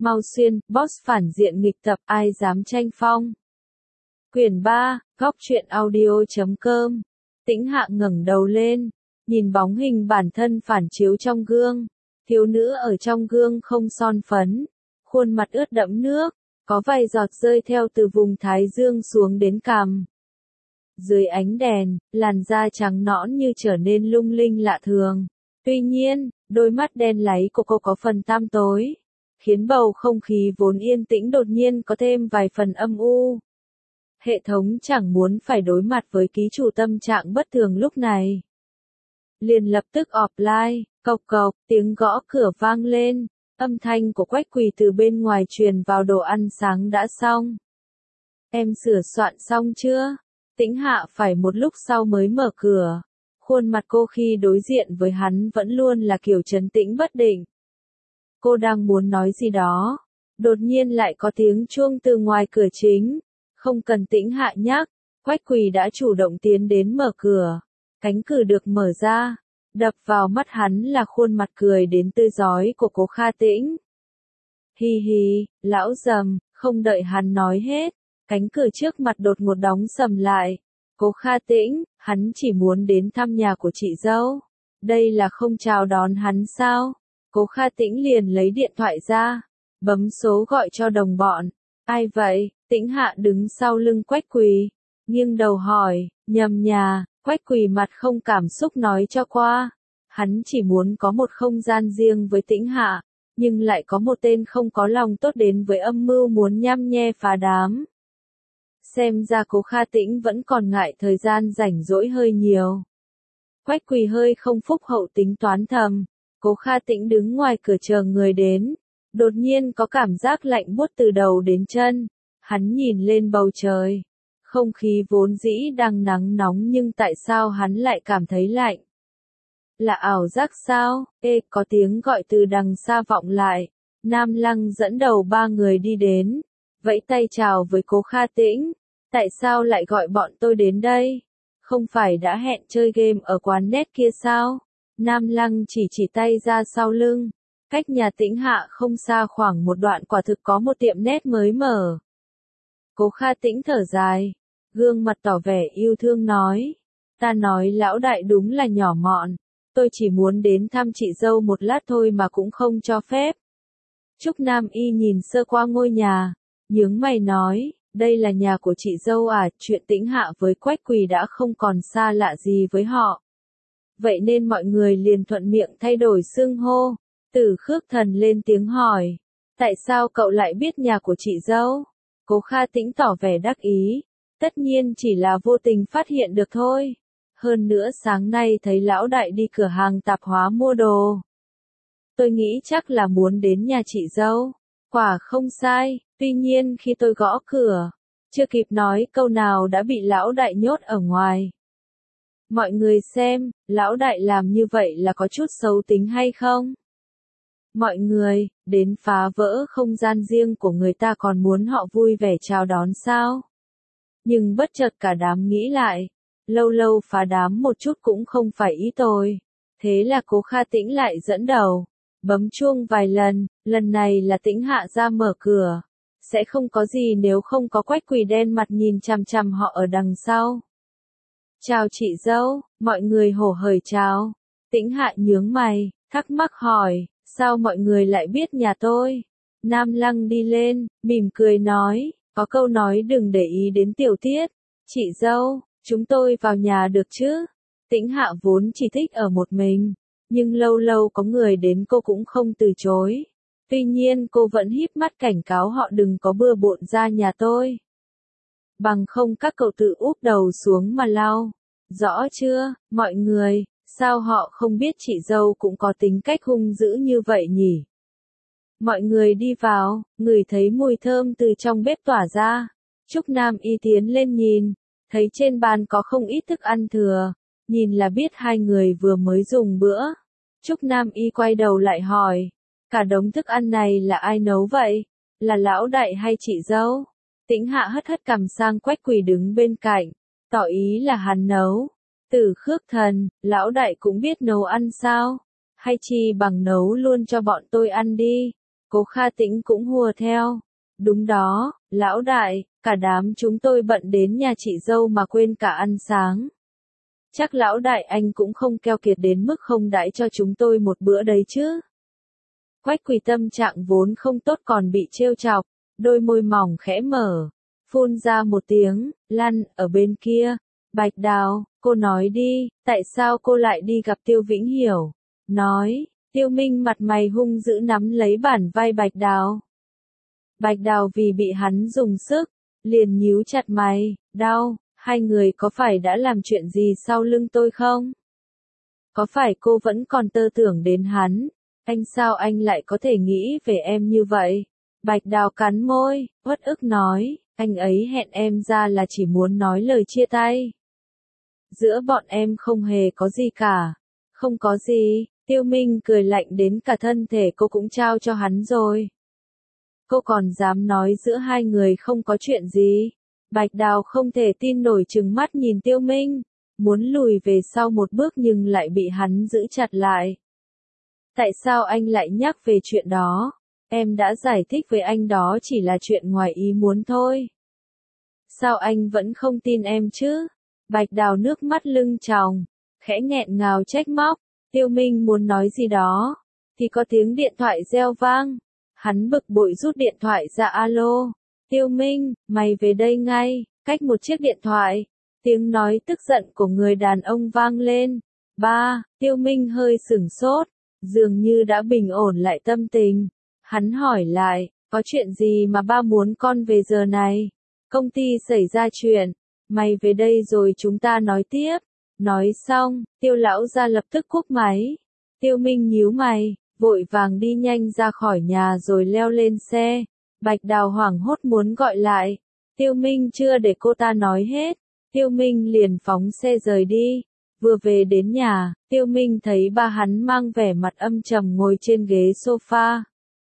Mau Xuyên, boss phản diện nghịch tập, ai dám tranh phong. Quyển 3, góc truyện audio.com. Tĩnh Hạ ngẩng đầu lên, nhìn bóng hình bản thân phản chiếu trong gương. Thiếu nữ ở trong gương không son phấn, khuôn mặt ướt đẫm nước, có vài giọt rơi theo từ vùng thái dương xuống đến cằm. Dưới ánh đèn, làn da trắng nõn như trở nên lung linh lạ thường. Tuy nhiên, đôi mắt đen láy của cô có phần tăm tối, khiến bầu không khí vốn yên tĩnh đột nhiên có thêm vài phần âm u. Hệ thống chẳng muốn phải đối mặt với ký chủ tâm trạng bất thường lúc này. Liền lập tức offline, cộc cộc, tiếng gõ cửa vang lên, âm thanh của Quách Quỳ từ bên ngoài truyền vào đồ ăn sáng đã xong. Em sửa soạn xong chưa? Tĩnh Hạ phải một lúc sau mới mở cửa. Khuôn mặt cô khi đối diện với hắn vẫn luôn là kiểu trấn tĩnh bất định. Cô đang muốn nói gì đó, đột nhiên lại có tiếng chuông từ ngoài cửa chính. Không cần Tĩnh Hạ nhắc, Quách Quỳ đã chủ động tiến đến mở cửa. Cánh cửa được mở ra, đập vào mắt hắn là khuôn mặt cười đến tươi rói của Cố Kha Tĩnh. Hi hi, lão dầm, không đợi hắn nói hết, cánh cửa trước mặt đột ngột đóng sầm lại. Cố Kha Tĩnh, hắn chỉ muốn đến thăm nhà của chị dâu. Đây là không chào đón hắn sao? Cố Kha Tĩnh liền lấy điện thoại ra, bấm số gọi cho đồng bọn. Ai vậy? Tĩnh Hạ đứng sau lưng Quách Quỳ, nghiêng đầu hỏi, nhầm nhà. Quách Quỳ mặt không cảm xúc nói cho qua. Hắn chỉ muốn có một không gian riêng với Tĩnh Hạ, nhưng lại có một tên không có lòng tốt đến với âm mưu muốn nhăm nhe phá đám. Xem ra Cố Kha Tĩnh vẫn còn ngại thời gian rảnh rỗi hơi nhiều. Quách Quỳ hơi không phúc hậu tính toán thầm. Cố Kha Tĩnh đứng ngoài cửa chờ người đến. Đột nhiên có cảm giác lạnh buốt từ đầu đến chân. Hắn nhìn lên bầu trời. Không khí vốn dĩ đang nắng nóng nhưng tại sao hắn lại cảm thấy lạnh? Là ảo giác sao? Có tiếng gọi từ đằng xa vọng lại. Nam Lăng dẫn đầu 3 người đi đến. Vẫy tay chào với Cố Kha Tĩnh. Tại sao lại gọi bọn tôi đến đây? Không phải đã hẹn chơi game ở quán net kia sao? Nam Lăng chỉ tay ra sau lưng. Cách nhà Tĩnh Hạ không xa khoảng một đoạn quả thực có một tiệm net mới mở. Cố Kha Tĩnh thở dài. Gương mặt tỏ vẻ yêu thương nói. Ta nói lão đại đúng là nhỏ mọn. Tôi chỉ muốn đến thăm chị dâu một lát thôi mà cũng không cho phép. Trúc Nam Y nhìn sơ qua ngôi nhà. Nhướng mày nói. Đây là nhà của chị dâu à? Chuyện Tĩnh Hạ với Quách Quỳ đã không còn xa lạ gì với họ. Vậy nên mọi người liền thuận miệng thay đổi xưng hô. Tử Khước Thần lên tiếng hỏi. Tại sao cậu lại biết nhà của chị dâu? Cố Kha Tĩnh tỏ vẻ đắc ý. Tất nhiên chỉ là vô tình phát hiện được thôi. Hơn nữa sáng nay thấy lão đại đi cửa hàng tạp hóa mua đồ. Tôi nghĩ chắc là muốn đến nhà chị dâu. Quả không sai, tuy nhiên khi tôi gõ cửa, chưa kịp nói câu nào đã bị lão đại nhốt ở ngoài. Mọi người xem, lão đại làm như vậy là có chút xấu tính hay không? Mọi người, đến phá vỡ không gian riêng của người ta còn muốn họ vui vẻ chào đón sao? Nhưng bất chợt cả đám nghĩ lại, lâu lâu phá đám một chút cũng không phải ý tôi. Thế là Cố Kha Tĩnh lại dẫn đầu, bấm chuông vài lần, lần này là Tĩnh Hạ ra mở cửa. Sẽ không có gì nếu không có Quách Quỳ đen mặt nhìn chằm chằm họ ở đằng sau. Chào chị dâu, mọi người hổ hởi chào. Tĩnh Hạ nhướng mày, thắc mắc hỏi, sao mọi người lại biết nhà tôi? Nam Lăng đi lên, mỉm cười nói, có câu nói đừng để ý đến tiểu tiết. Chị dâu, chúng tôi vào nhà được chứ? Tĩnh Hạ vốn chỉ thích ở một mình, nhưng lâu lâu có người đến cô cũng không từ chối. Tuy nhiên cô vẫn híp mắt cảnh cáo họ đừng có bừa bộn ra nhà tôi. Bằng không các cậu tự úp đầu xuống mà lau. Rõ chưa, mọi người, sao họ không biết chị dâu cũng có tính cách hung dữ như vậy nhỉ? Mọi người đi vào, ngửi thấy mùi thơm từ trong bếp tỏa ra. Trúc Nam Y tiến lên nhìn, thấy trên bàn có không ít thức ăn thừa, nhìn là biết hai người vừa mới dùng bữa. Trúc Nam Y quay đầu lại hỏi, cả đống thức ăn này là ai nấu vậy? Là lão đại hay chị dâu? Tĩnh Hạ hất hất cằm sang Quách Quỳ đứng bên cạnh, tỏ ý là hắn nấu. Tử Khước Thần, lão đại cũng biết nấu ăn sao? Hay chi bằng nấu luôn cho bọn tôi ăn đi. Cố Kha Tĩnh cũng hùa theo. Đúng đó, lão đại, cả đám chúng tôi bận đến nhà chị dâu mà quên cả ăn sáng. Chắc lão đại anh cũng không keo kiệt đến mức không đãi cho chúng tôi một bữa đấy chứ. Quách Quỳ tâm trạng vốn không tốt còn bị trêu chọc, đôi môi mỏng khẽ mở, phun ra một tiếng, lăn, ở bên kia. Bạch Đào, cô nói đi, tại sao cô lại đi gặp Tiêu Vĩnh Hiểu? Nói, Tiêu Minh mặt mày hung dữ nắm lấy bản vai Bạch Đào. Bạch Đào vì bị hắn dùng sức, liền nhíu chặt mày, đau, hai người có phải đã làm chuyện gì sau lưng tôi không? Có phải cô vẫn còn tơ tưởng đến hắn? Sao anh lại có thể nghĩ về em như vậy? Bạch Đào cắn môi, uất ức nói, anh ấy hẹn em ra là chỉ muốn nói lời chia tay. Giữa bọn em không hề có gì cả. Không có gì, Tiêu Minh cười lạnh đến cả thân thể cô cũng trao cho hắn rồi. Cô còn dám nói giữa hai người không có chuyện gì? Bạch Đào không thể tin nổi trừng mắt nhìn Tiêu Minh, muốn lùi về sau một bước nhưng lại bị hắn giữ chặt lại. Tại sao anh lại nhắc về chuyện đó? Em đã giải thích với anh đó chỉ là chuyện ngoài ý muốn thôi. Sao anh vẫn không tin em chứ? Bạch Đào nước mắt lưng tròng, khẽ nghẹn ngào trách móc. Tiêu Minh muốn nói gì đó, thì có tiếng điện thoại reo vang. Hắn bực bội rút điện thoại ra alo. Tiêu Minh, mày về đây ngay, cách một chiếc điện thoại. Tiếng nói tức giận của người đàn ông vang lên. Ba, Tiêu Minh hơi sửng sốt, dường như đã bình ổn lại tâm tình. Hắn hỏi lại, có chuyện gì mà ba muốn con về giờ này? Công ty xảy ra chuyện, mày về đây rồi chúng ta nói tiếp. Nói xong, Tiêu lão gia lập tức cúp máy. Tiêu Minh nhíu mày, vội vàng đi nhanh ra khỏi nhà rồi leo lên xe. Bạch Đào hoảng hốt muốn gọi lại. Tiêu Minh chưa để cô ta nói hết. Tiêu Minh liền phóng xe rời đi. Vừa về đến nhà, Tiêu Minh thấy ba hắn mang vẻ mặt âm trầm ngồi trên ghế sofa.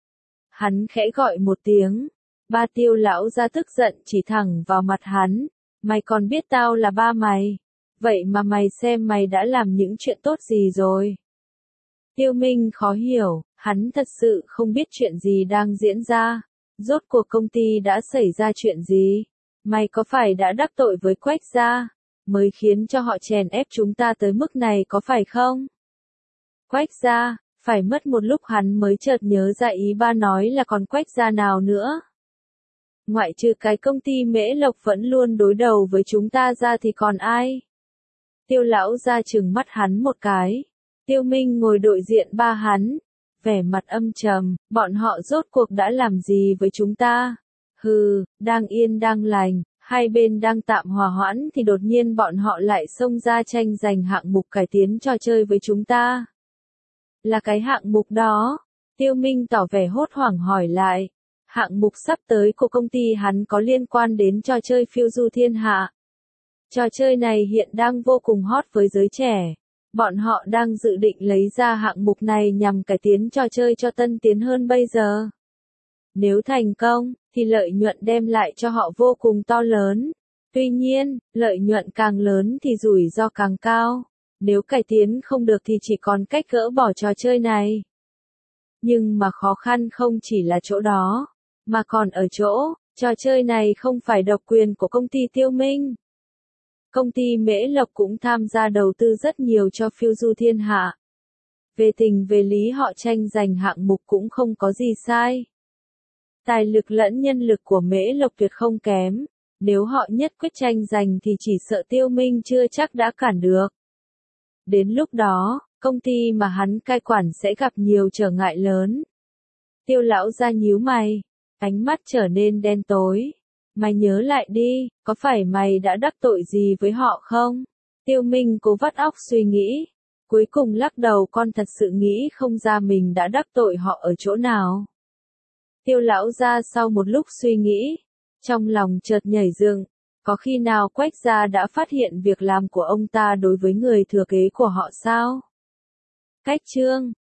Hắn khẽ gọi một tiếng. Ba Tiêu lão gia tức giận chỉ thẳng vào mặt hắn. Mày còn biết tao là ba mày? Vậy mà mày xem mày đã làm những chuyện tốt gì rồi? Tiêu Minh khó hiểu, hắn thật sự không biết chuyện gì đang diễn ra. Rốt cuộc công ty đã xảy ra chuyện gì? Mày có phải đã đắc tội với Quách gia, mới khiến cho họ chèn ép chúng ta tới mức này có phải không? Quách gia, phải mất một lúc hắn mới chợt nhớ ra ý ba nói là còn Quách gia nào nữa. Ngoại trừ cái công ty Mễ Lộc vẫn luôn đối đầu với chúng ta ra thì còn ai? Tiêu lão gia trừng mắt hắn một cái. Tiêu Minh ngồi đối diện ba hắn, vẻ mặt âm trầm, bọn họ rốt cuộc đã làm gì với chúng ta? Hừ, đang yên đang lành, hai bên đang tạm hòa hoãn thì đột nhiên bọn họ lại xông ra tranh giành hạng mục cải tiến trò chơi với chúng ta. Là cái hạng mục đó? Tiêu Minh tỏ vẻ hốt hoảng hỏi lại. Hạng mục sắp tới của công ty hắn có liên quan đến trò chơi phiêu du thiên hạ. Trò chơi này hiện đang vô cùng hot với giới trẻ. Bọn họ đang dự định lấy ra hạng mục này nhằm cải tiến trò chơi cho tân tiến hơn bây giờ. Nếu thành công, thì lợi nhuận đem lại cho họ vô cùng to lớn. Tuy nhiên, lợi nhuận càng lớn thì rủi ro càng cao. Nếu cải tiến không được thì chỉ còn cách gỡ bỏ trò chơi này. Nhưng mà khó khăn không chỉ là chỗ đó, mà còn ở chỗ, trò chơi này không phải độc quyền của công ty Tiêu Minh. Công ty Mễ Lộc cũng tham gia đầu tư rất nhiều cho phiêu du thiên hạ. Về tình về lý họ tranh giành hạng mục cũng không có gì sai. Tài lực lẫn nhân lực của Mễ Lộc tuyệt không kém. Nếu họ nhất quyết tranh giành thì chỉ sợ Tiêu Minh chưa chắc đã cản được. Đến lúc đó, công ty mà hắn cai quản sẽ gặp nhiều trở ngại lớn. Tiêu lão gia nhíu mày, ánh mắt trở nên đen tối. Mày nhớ lại đi, có phải mày đã đắc tội gì với họ không? Tiêu Minh cố vắt óc suy nghĩ. Cuối cùng lắc đầu, con thật sự nghĩ không ra mình đã đắc tội họ ở chỗ nào. Tiêu lão gia sau một lúc suy nghĩ, trong lòng chợt nhảy dựng. Có khi nào Quách gia đã phát hiện việc làm của ông ta đối với người thừa kế của họ sao? Cách chương